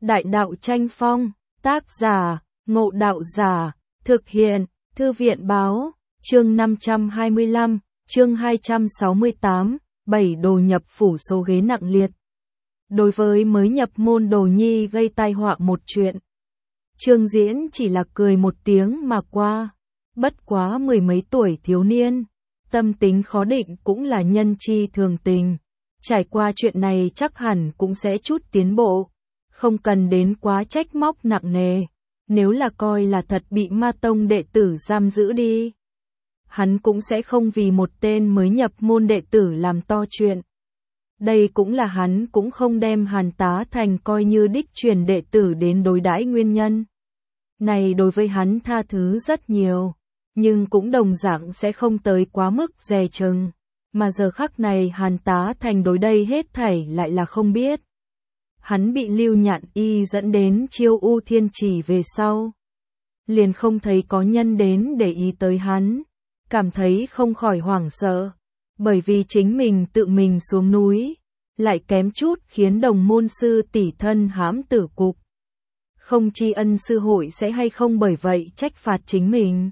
Đại đạo tranh phong, tác giả, Ngộ Đạo Giả, thực hiện, Thư viện báo, chương 525, chương 268, 7 đồ nhập phủ số ghế nặng liệt. Đối với mới nhập môn Đồ Nhi gây tai họa một chuyện. Trương Diễn chỉ là cười một tiếng mà qua, bất quá mười mấy tuổi thiếu niên, tâm tính khó định cũng là nhân chi thường tình. Trải qua chuyện này chắc hẳn cũng sẽ chút tiến bộ, không cần đến quá trách móc nặng nề, nếu là coi là thật bị Ma Tông đệ tử giam giữ đi. Hắn cũng sẽ không vì một tên mới nhập môn đệ tử làm to chuyện. Đây cũng là hắn cũng không đem Hàn Tá Thành coi như đích truyền đệ tử đến đối đãi nguyên nhân. Này đối với hắn tha thứ rất nhiều, nhưng cũng đồng dạng sẽ không tới quá mức dè chừng. Mà giờ khắc này Hàn Tá Thành đối đây hết thảy lại là không biết. Hắn bị Lưu Nhạn Y dẫn đến Chiêu U Thiên Chỉ về sau. Liền không thấy có nhân đến để ý tới hắn, cảm thấy không khỏi hoảng sợ. Bởi vì chính mình tự mình xuống núi, lại kém chút khiến đồng môn sư tỷ thân hãm tử cục. Không tri ân sư hội sẽ hay không bởi vậy trách phạt chính mình.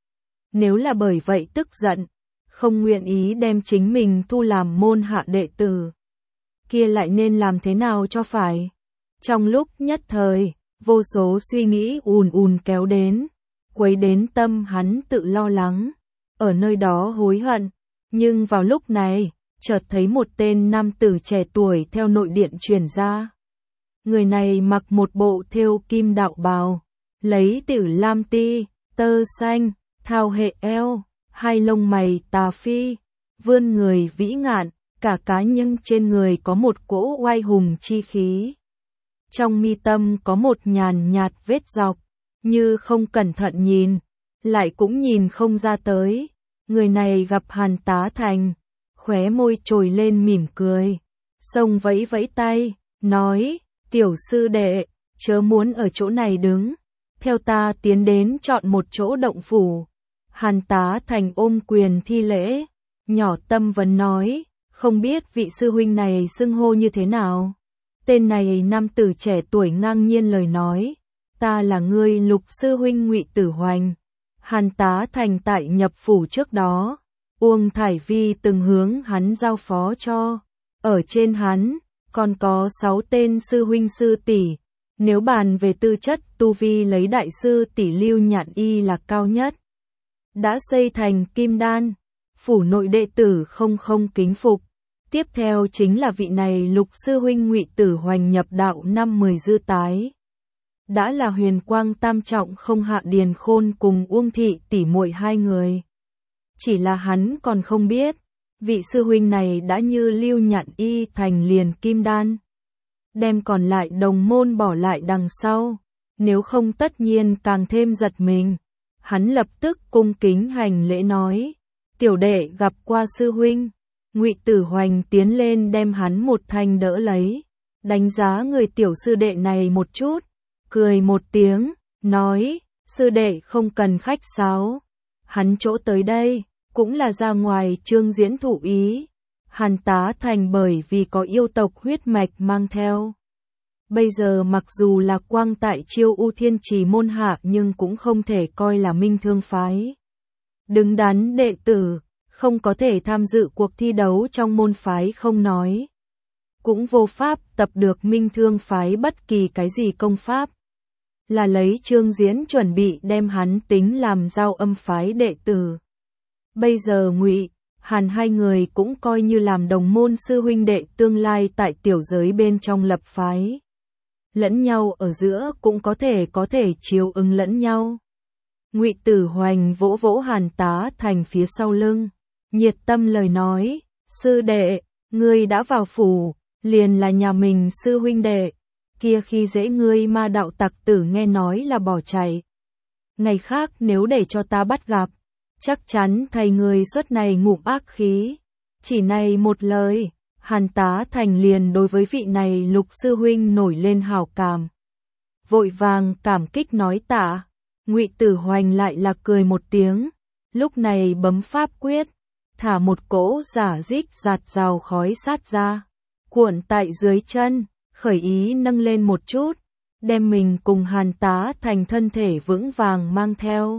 Nếu là bởi vậy tức giận, không nguyện ý đem chính mình thu làm môn hạ đệ tử, kia lại nên làm thế nào cho phải. Trong lúc nhất thời, vô số suy nghĩ ùn ùn kéo đến, quấy đến tâm hắn tự lo lắng, ở nơi đó hối hận. Nhưng vào lúc này, chợt thấy một tên nam tử trẻ tuổi theo nội điện truyền ra. Người này mặc một bộ thêu kim đạo bào, lấy tử lam ti, tơ xanh, thao hệ eo, hai lông mày tà phi, vươn người vĩ ngạn, cả cá nhân trên người có một cỗ oai hùng chi khí. Trong mi tâm có một nhàn nhạt vết dọc, như không cẩn thận nhìn, lại cũng nhìn không ra tới. Người này gặp Hàn Tá Thành, khóe môi trồi lên mỉm cười, xông vẫy vẫy tay, nói, tiểu sư đệ, chớ muốn ở chỗ này đứng, theo ta tiến đến chọn một chỗ động phủ. Hàn Tá Thành ôm quyền thi lễ, nhỏ tâm vấn nói, không biết vị sư huynh này xưng hô như thế nào. Tên này nam tử trẻ tuổi ngang nhiên lời nói, ta là ngươi Lục sư huynh Ngụy Tử Hoành. Hàn Tá Thành tại nhập phủ trước đó, Uông Thải Vi từng hướng hắn giao phó cho, ở trên hắn, còn có 6 tên sư huynh sư tỷ. Nếu bàn về tư chất tu vi lấy đại sư tỷ Lưu Nhạn Y là cao nhất. Đã xây thành kim đan, phủ nội đệ tử không kính phục. Tiếp theo chính là vị này Lục sư huynh Ngụy Tử Hoành nhập đạo năm 10 dư tái. Đã là huyền quang tam trọng không hạ Điền Khôn cùng Uông Thị tỷ muội hai người. Chỉ là hắn còn không biết, vị sư huynh này đã như Lưu Nhạn Y thành liền kim đan. Đem còn lại đồng môn bỏ lại đằng sau, nếu không tất nhiên càng thêm giật mình. Hắn lập tức cung kính hành lễ nói, tiểu đệ gặp qua sư huynh. Ngụy Tử Hoành tiến lên đem hắn một thanh đỡ lấy, đánh giá người tiểu sư đệ này một chút, cười một tiếng, nói, sư đệ không cần khách sáo. Hắn chỗ tới đây, cũng là ra ngoài Trương Diễn thụ ý. Hàn Tá Thành bởi vì có yêu tộc huyết mạch mang theo. Bây giờ mặc dù là quang tại Chiêu U Thiên Trì môn hạ nhưng cũng không thể coi là Minh Thương phái. Đứng đắn đệ tử, không có thể tham dự cuộc thi đấu trong môn phái không nói. Cũng vô pháp tập được Minh Thương phái bất kỳ cái gì công pháp. Là lấy Trương Diễn chuẩn bị đem hắn tính làm giao âm phái đệ tử. Bây giờ Ngụy, Hàn hai người cũng coi như làm đồng môn sư huynh đệ tương lai tại tiểu giới bên trong lập phái. Lẫn nhau ở giữa cũng có thể chiếu ứng lẫn nhau. Ngụy Tử Hoành vỗ vỗ Hàn Tá Thành phía sau lưng, nhiệt tâm lời nói, sư đệ, ngươi đã vào phủ, liền là nhà mình sư huynh đệ. Kia khi dễ ngươi Ma đạo tặc tử nghe nói là bỏ chạy. Ngày khác nếu để cho ta bắt gặp, chắc chắn thầy người suốt này ngụm ác khí. Chỉ này một lời, Hàn Tá Thành liền đối với vị này Lục sư huynh nổi lên hảo cảm. Vội vàng cảm kích nói tạ. Ngụy Tử Hoành lại là cười một tiếng, lúc này bấm pháp quyết, thả một cỗ giả dích giạt rào khói sát ra, cuộn tại dưới chân. Khởi ý nâng lên một chút, đem mình cùng Hàn Tá Thành thân thể vững vàng mang theo.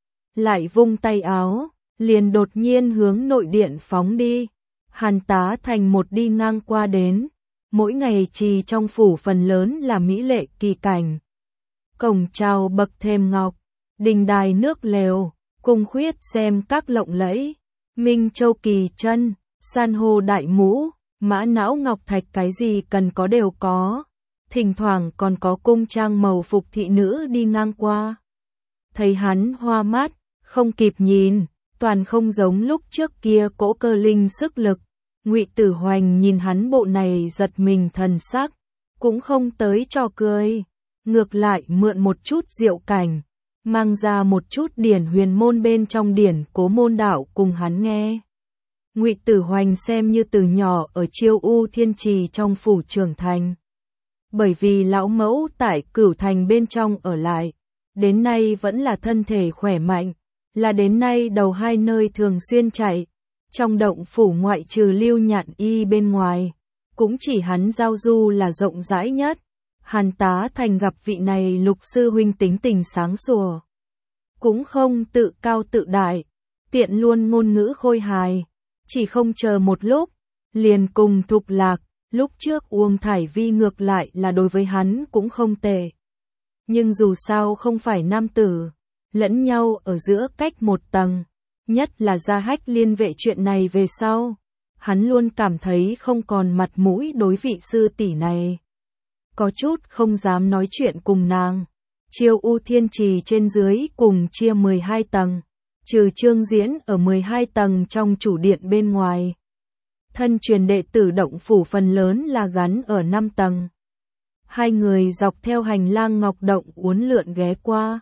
Lại vung tay áo, liền đột nhiên hướng nội điện phóng đi. Hàn Tá Thành một đi ngang qua đến, mỗi ngày trì trong phủ phần lớn là mỹ lệ kỳ cảnh. Cổng chào bậc thềm ngọc, đình đài nước lèo, cung khuyết xem các lộng lẫy, minh châu kỳ chân, san hô đại mũ, mã não ngọc thạch cái gì cần có đều có. Thỉnh thoảng còn có cung trang màu phục thị nữ đi ngang qua. Thấy hắn hoa mắt, không kịp nhìn, toàn không giống lúc trước kia cỗ cơ linh sức lực. Ngụy Tử Hoành nhìn hắn bộ này giật mình thần sắc, cũng không tới trò cười, ngược lại mượn một chút diệu cảnh, mang ra một chút điển huyền môn bên trong điển Cố Môn đạo cùng hắn nghe. Ngụy Tử Hoành xem như từ nhỏ ở Chiêu U Thiên Trì trong phủ trưởng thành. Bởi vì lão mẫu tại Cửu Thành bên trong ở lại, đến nay vẫn là thân thể khỏe mạnh, là đến nay đầu hai nơi thường xuyên chạy. Trong động phủ ngoại trừ Lưu Nhạn Y bên ngoài, cũng chỉ hắn giao du là rộng rãi nhất. Hàn Tá Thành gặp vị này Lục sư huynh tính tình sáng sủa, cũng không tự cao tự đại, tiện luôn ngôn ngữ khôi hài, chỉ không chờ một lúc, liền cùng Thục Lạc. Lúc trước Uông Thải Vi ngược lại là đối với hắn cũng không tệ. Nhưng dù sao không phải nam tử, lẫn nhau ở giữa cách một tầng, nhất là Gia Hách liên vệ chuyện này về sau, hắn luôn cảm thấy không còn mặt mũi đối vị sư tỷ này. Có chút không dám nói chuyện cùng nàng. Chiêu U Thiên Trì trên dưới cùng chia 12 tầng, trừ Trương Diễn ở 12 tầng trong chủ điện bên ngoài. Thân truyền đệ tử động phủ phần lớn là gắn ở 5 tầng. Hai người dọc theo hành lang ngọc động uốn lượn ghé qua.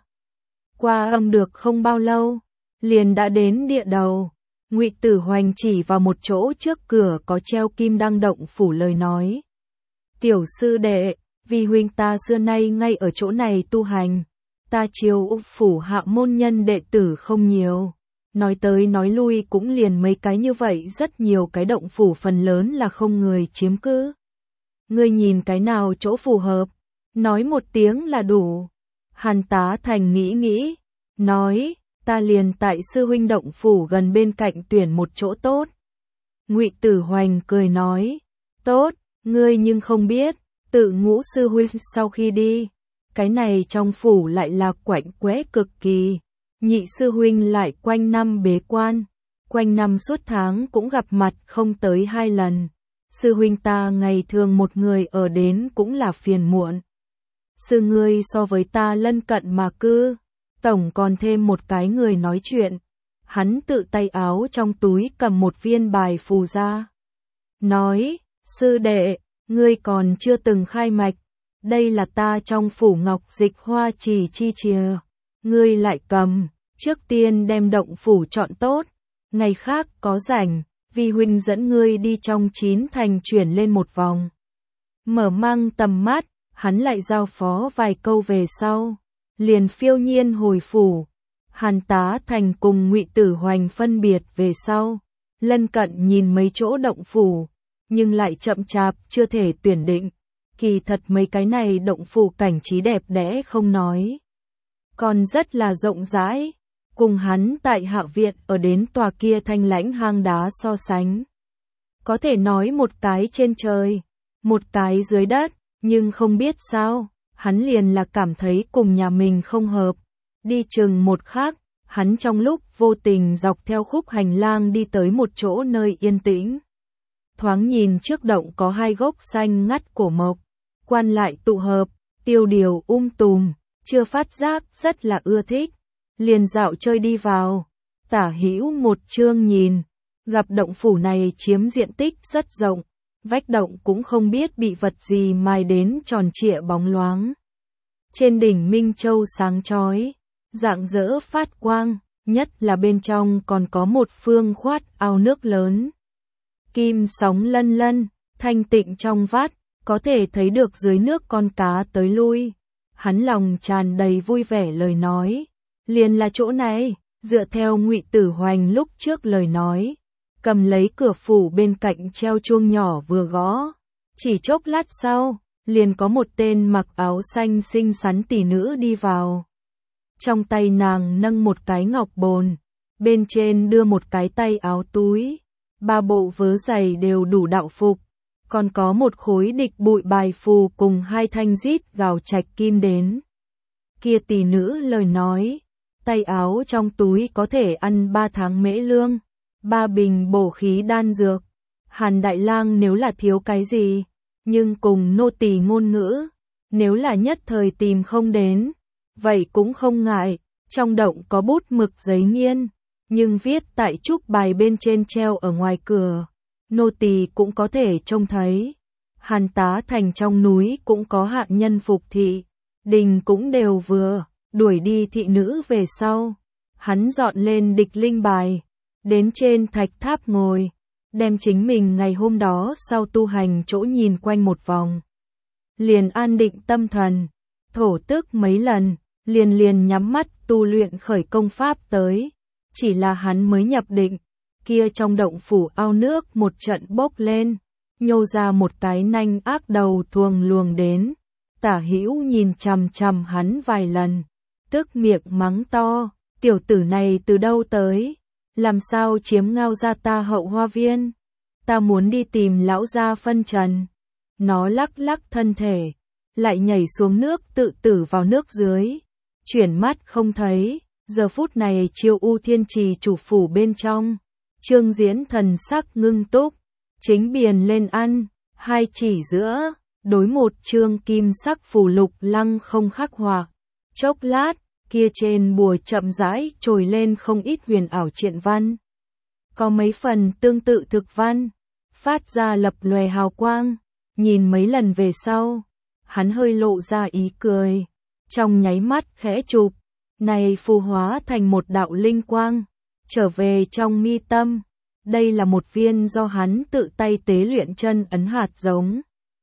Qua âm được không bao lâu, liền đã đến địa đầu. Ngụy Tử Hoành chỉ vào một chỗ trước cửa có treo kim đăng động phủ lời nói. Tiểu sư đệ, vì huynh ta xưa nay ngay ở chỗ này tu hành. Ta Chiêu U phủ hạ môn nhân đệ tử không nhiều. Nói tới nói lui cũng liền mấy cái như vậy, rất nhiều cái động phủ phần lớn là không người chiếm cứ. Ngươi nhìn cái nào chỗ phù hợp, nói một tiếng là đủ. Hàn Tá Thành nghĩ nghĩ, nói, ta liền tại sư huynh động phủ gần bên cạnh tuyển một chỗ tốt. Ngụy Tử Hoành cười nói, tốt, ngươi nhưng không biết, tự Ngũ sư huynh sau khi đi, cái này trong phủ lại là quạnh quẽ cực kỳ. Nhị sư huynh lại quanh năm bế quan, quanh năm suốt tháng cũng gặp mặt không tới 2 lần. Sư huynh ta ngày thường một người ở đến cũng là phiền muộn. Sư ngươi so với ta lân cận mà cư, tổng còn thêm một cái người nói chuyện. Hắn tự tay áo trong túi cầm một viên bài phù ra. Nói, sư đệ, ngươi còn chưa từng khai mạch, đây là ta trong phủ ngọc dịch hoa trì chi chìa. Ngươi lại cầm, trước tiên đem động phủ chọn tốt, ngày khác có rảnh, vi huynh dẫn ngươi đi trong 9 thành chuyển lên một vòng. Mở mang tầm mắt, hắn lại giao phó vài câu về sau, liền phiêu nhiên hồi phủ. Hàn Tá Thành cùng Ngụy Tử Hoành phân biệt về sau, lân cận nhìn mấy chỗ động phủ, nhưng lại chậm chạp chưa thể tuyển định. Kỳ thật mấy cái này động phủ cảnh trí đẹp đẽ không nói, còn rất là rộng rãi, cùng hắn tại Hạ Viện ở đến tòa kia thanh lãnh hang đá so sánh. Có thể nói một cái trên trời, một cái dưới đất, nhưng không biết sao, hắn liền là cảm thấy cùng nhà mình không hợp. Đi chừng một khắc, hắn trong lúc vô tình dọc theo khúc hành lang đi tới một chỗ nơi yên tĩnh. Thoáng nhìn trước động có 2 gốc xanh ngắt cổ mộc, quan lại tụ hợp, tiêu điều tùm, chưa phát giác rất là ưa thích. Liền dạo chơi đi vào, tả hữu một chương nhìn, gặp động phủ này chiếm diện tích rất rộng, vách động cũng không biết bị vật gì mài đến tròn trịa bóng loáng. Trên đỉnh Minh Châu sáng chói, rạng rỡ phát quang, nhất là bên trong còn có một phương khoát ao nước lớn. Kim sóng lân lân, thanh tịnh trong vắt, có thể thấy được dưới nước con cá tới lui. Hắn lòng tràn đầy vui vẻ lời nói, liền là chỗ này, dựa theo Ngụy Tử Hoành lúc trước lời nói, cầm lấy cửa phủ bên cạnh treo chuông nhỏ vừa gõ. Chỉ chốc lát sau, liền có một tên mặc áo xanh xinh xắn tỷ nữ đi vào. Trong tay nàng nâng một cái ngọc bồn, bên trên đưa một cái tay áo túi, 3 bộ vớ giày đều đủ đạo phục, còn có một khối địch bụi bài phù cùng 2 thanh rít gào trạch kim đến. Kia tỷ nữ lời nói, tay áo trong túi có thể ăn 3 tháng mễ lương, 3 bình bổ khí đan dược. Hàn Đại Lang nếu là thiếu cái gì, nhưng cùng nô tỳ ngôn ngữ, nếu là nhất thời tìm không đến, vậy cũng không ngại, trong động có bút mực giấy nghiên, nhưng viết tại trúc bài bên trên treo ở ngoài cửa, nô tỳ cũng có thể trông thấy. Hàn Tá Thành trong núi cũng có hạng nhân phục thị, đình cũng đều vừa, đuổi đi thị nữ về sau. Hắn dọn lên địch linh bài, đến trên thạch tháp ngồi, đem chính mình ngày hôm đó sau tu hành chỗ nhìn quanh một vòng. Liền an định tâm thần, thổ tức mấy lần, liền nhắm mắt tu luyện khởi công pháp tới. Chỉ là hắn mới nhập định, kia trong động phủ ao nước một trận bốc lên, nhô ra một cái nanh ác đầu thuồng luồng đến, Tả Hữu nhìn chằm chằm hắn vài lần, tức miệng mắng to, tiểu tử này từ đâu tới, làm sao chiếm ngao ra ta hậu hoa viên, ta muốn đi tìm lão gia phân trần. Nó lắc lắc thân thể, lại nhảy xuống nước tự tử vào nước dưới, chuyển mắt không thấy. Giờ phút này Chiêu U Thiên Trì chủ phủ bên trong, Trương Diễn thần sắc ngưng túc, chính biền lên ăn, 2 chỉ giữa, đối một trương kim sắc phù lục lăng không khắc họa. Chốc lát, kia trên bùa chậm rãi trồi lên không ít huyền ảo triện văn. Có mấy phần tương tự thực văn, phát ra lập lòe hào quang, nhìn mấy lần về sau, hắn hơi lộ ra ý cười, trong nháy mắt khẽ chụp. Này phù hóa thành một đạo linh quang, trở về trong mi tâm. Đây là một viên do hắn tự tay tế luyện chân ấn hạt giống.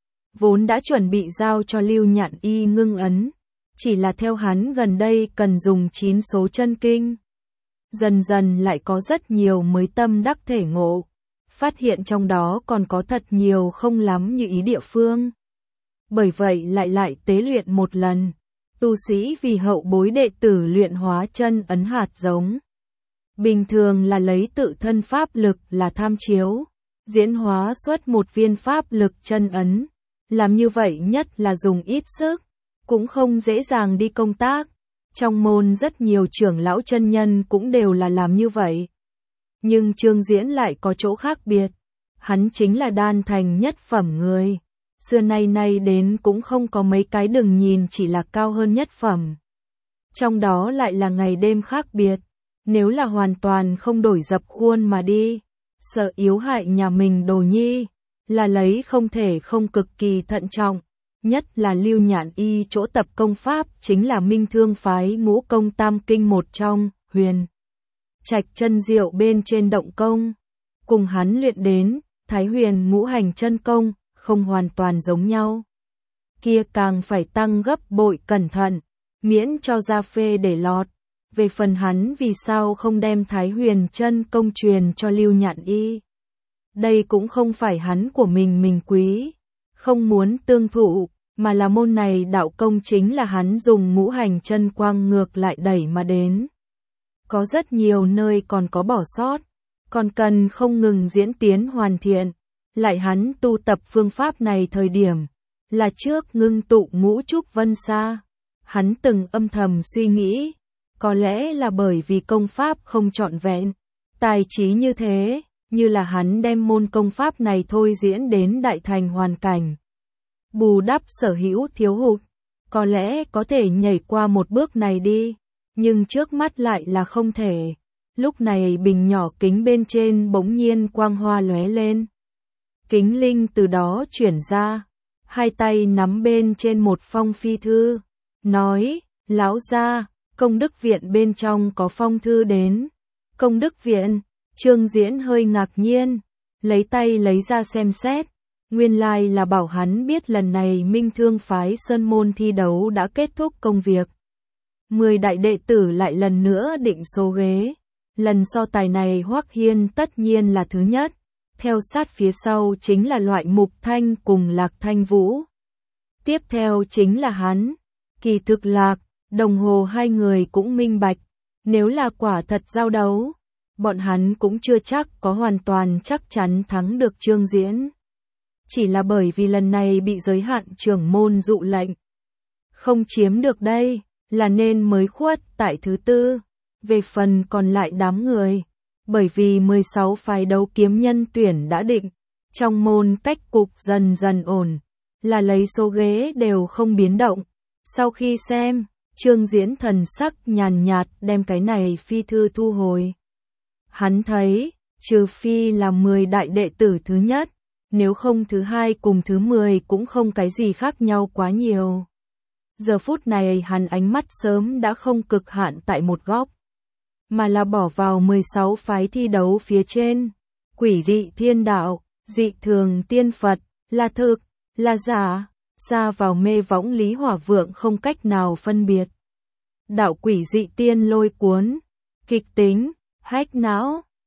Vốn đã chuẩn bị giao cho Lưu Nhạn Y ngưng ấn, chỉ là theo hắn gần đây cần dùng 9 số chân kinh. Dần dần lại có rất nhiều mới tâm đắc thể ngộ, phát hiện trong đó còn có thật nhiều không lắm như ý địa phương. Bởi vậy lại tế luyện một lần. Tu sĩ vì hậu bối đệ tử luyện hóa chân ấn hạt giống. Bình thường là lấy tự thân pháp lực là tham chiếu, diễn hóa xuất một viên pháp lực chân ấn. Làm như vậy nhất là dùng ít sức, cũng không dễ dàng đi công tác. Trong môn rất nhiều trưởng lão chân nhân cũng đều là làm như vậy. Nhưng Trương Diễn lại có chỗ khác biệt. Hắn chính là đan thành nhất phẩm người. Xưa nay đến cũng không có mấy cái đừng nhìn chỉ là cao hơn nhất phẩm. Trong đó lại là ngày đêm khác biệt, nếu là hoàn toàn không đổi dập khuôn mà đi, sợ yếu hại nhà mình đồ nhi, là lấy không thể không cực kỳ thận trọng, nhất là Lưu Nhạn Y chỗ tập công pháp chính là Minh Thương phái ngũ công tam kinh một trong, huyền. Trạch chân diệu bên trên động công, cùng hắn luyện đến, Thái Huyền ngũ hành chân công, không hoàn toàn giống nhau. Kia càng phải tăng gấp bội cẩn thận, miễn cho ra phê để lọt. Về phần hắn vì sao không đem Thái Huyền chân công truyền cho Lưu Nhạn Y. Đây cũng không phải hắn của mình quý, không muốn tương thụ, mà là môn này đạo công chính là hắn dùng ngũ hành chân quang ngược lại đẩy mà đến. Có rất nhiều nơi còn có bỏ sót, còn cần không ngừng diễn tiến hoàn thiện. Lại hắn tu tập phương pháp này thời điểm, là trước ngưng tụ ngũ trúc vân sa. Hắn từng âm thầm suy nghĩ, có lẽ là bởi vì công pháp không trọn vẹn, tài trí như thế, như là hắn đem môn công pháp này thôi diễn đến đại thành hoàn cảnh. Bù đắp sở hữu thiếu hụt, có lẽ có thể nhảy qua một bước này đi, nhưng trước mắt lại là không thể. Lúc này bình nhỏ kính bên trên bỗng nhiên quang hoa lóe lên. Kính linh từ đó chuyển ra, 2 tay nắm bên trên một phong phi thư, nói, lão gia, công đức viện bên trong có phong thư đến. Công đức viện, Trương Diễn hơi ngạc nhiên, lấy tay lấy ra xem xét, nguyên lai là bảo hắn biết lần này Minh Thương phái Sơn Môn thi đấu đã kết thúc công việc. 10 đại đệ tử lại lần nữa định số ghế, lần so tài này Hoắc Hiên tất nhiên là thứ nhất. Theo sát phía sau chính là loại Mục Thanh cùng Lạc Thanh Vũ. Tiếp theo chính là hắn. Kỳ thực Lạc, Đồng Hồ hai người cũng minh bạch, nếu là quả thật giao đấu, bọn hắn cũng chưa chắc có hoàn toàn chắc chắn thắng được Trương Diễn. Chỉ là bởi vì lần này bị giới hạn trưởng môn dụ lệnh, không chiếm được đây, là nên mới khuất tại thứ tư. Về phần còn lại đám người, bởi vì 16 phái đấu kiếm nhân tuyển đã định, trong môn cách cục dần dần ổn, là lấy số ghế đều không biến động. Sau khi xem, Trương Diễn thần sắc nhàn nhạt đem cái này phi thư thu hồi. Hắn thấy, trừ phi là 10 đại đệ tử thứ nhất, nếu không thứ hai cùng thứ 10 cũng không cái gì khác nhau quá nhiều. Giờ phút này hắn ánh mắt sớm đã không cực hạn tại một góc, mà là bỏ vào 16 phái thi đấu phía trên. Quỷ dị thiên đạo, dị thường tiên Phật, là thực, là giả, xa vào mê võng Lý Hỏa Vượng không cách nào phân biệt. Đạo quỷ dị tiên lôi cuốn, kịch tính, hách não,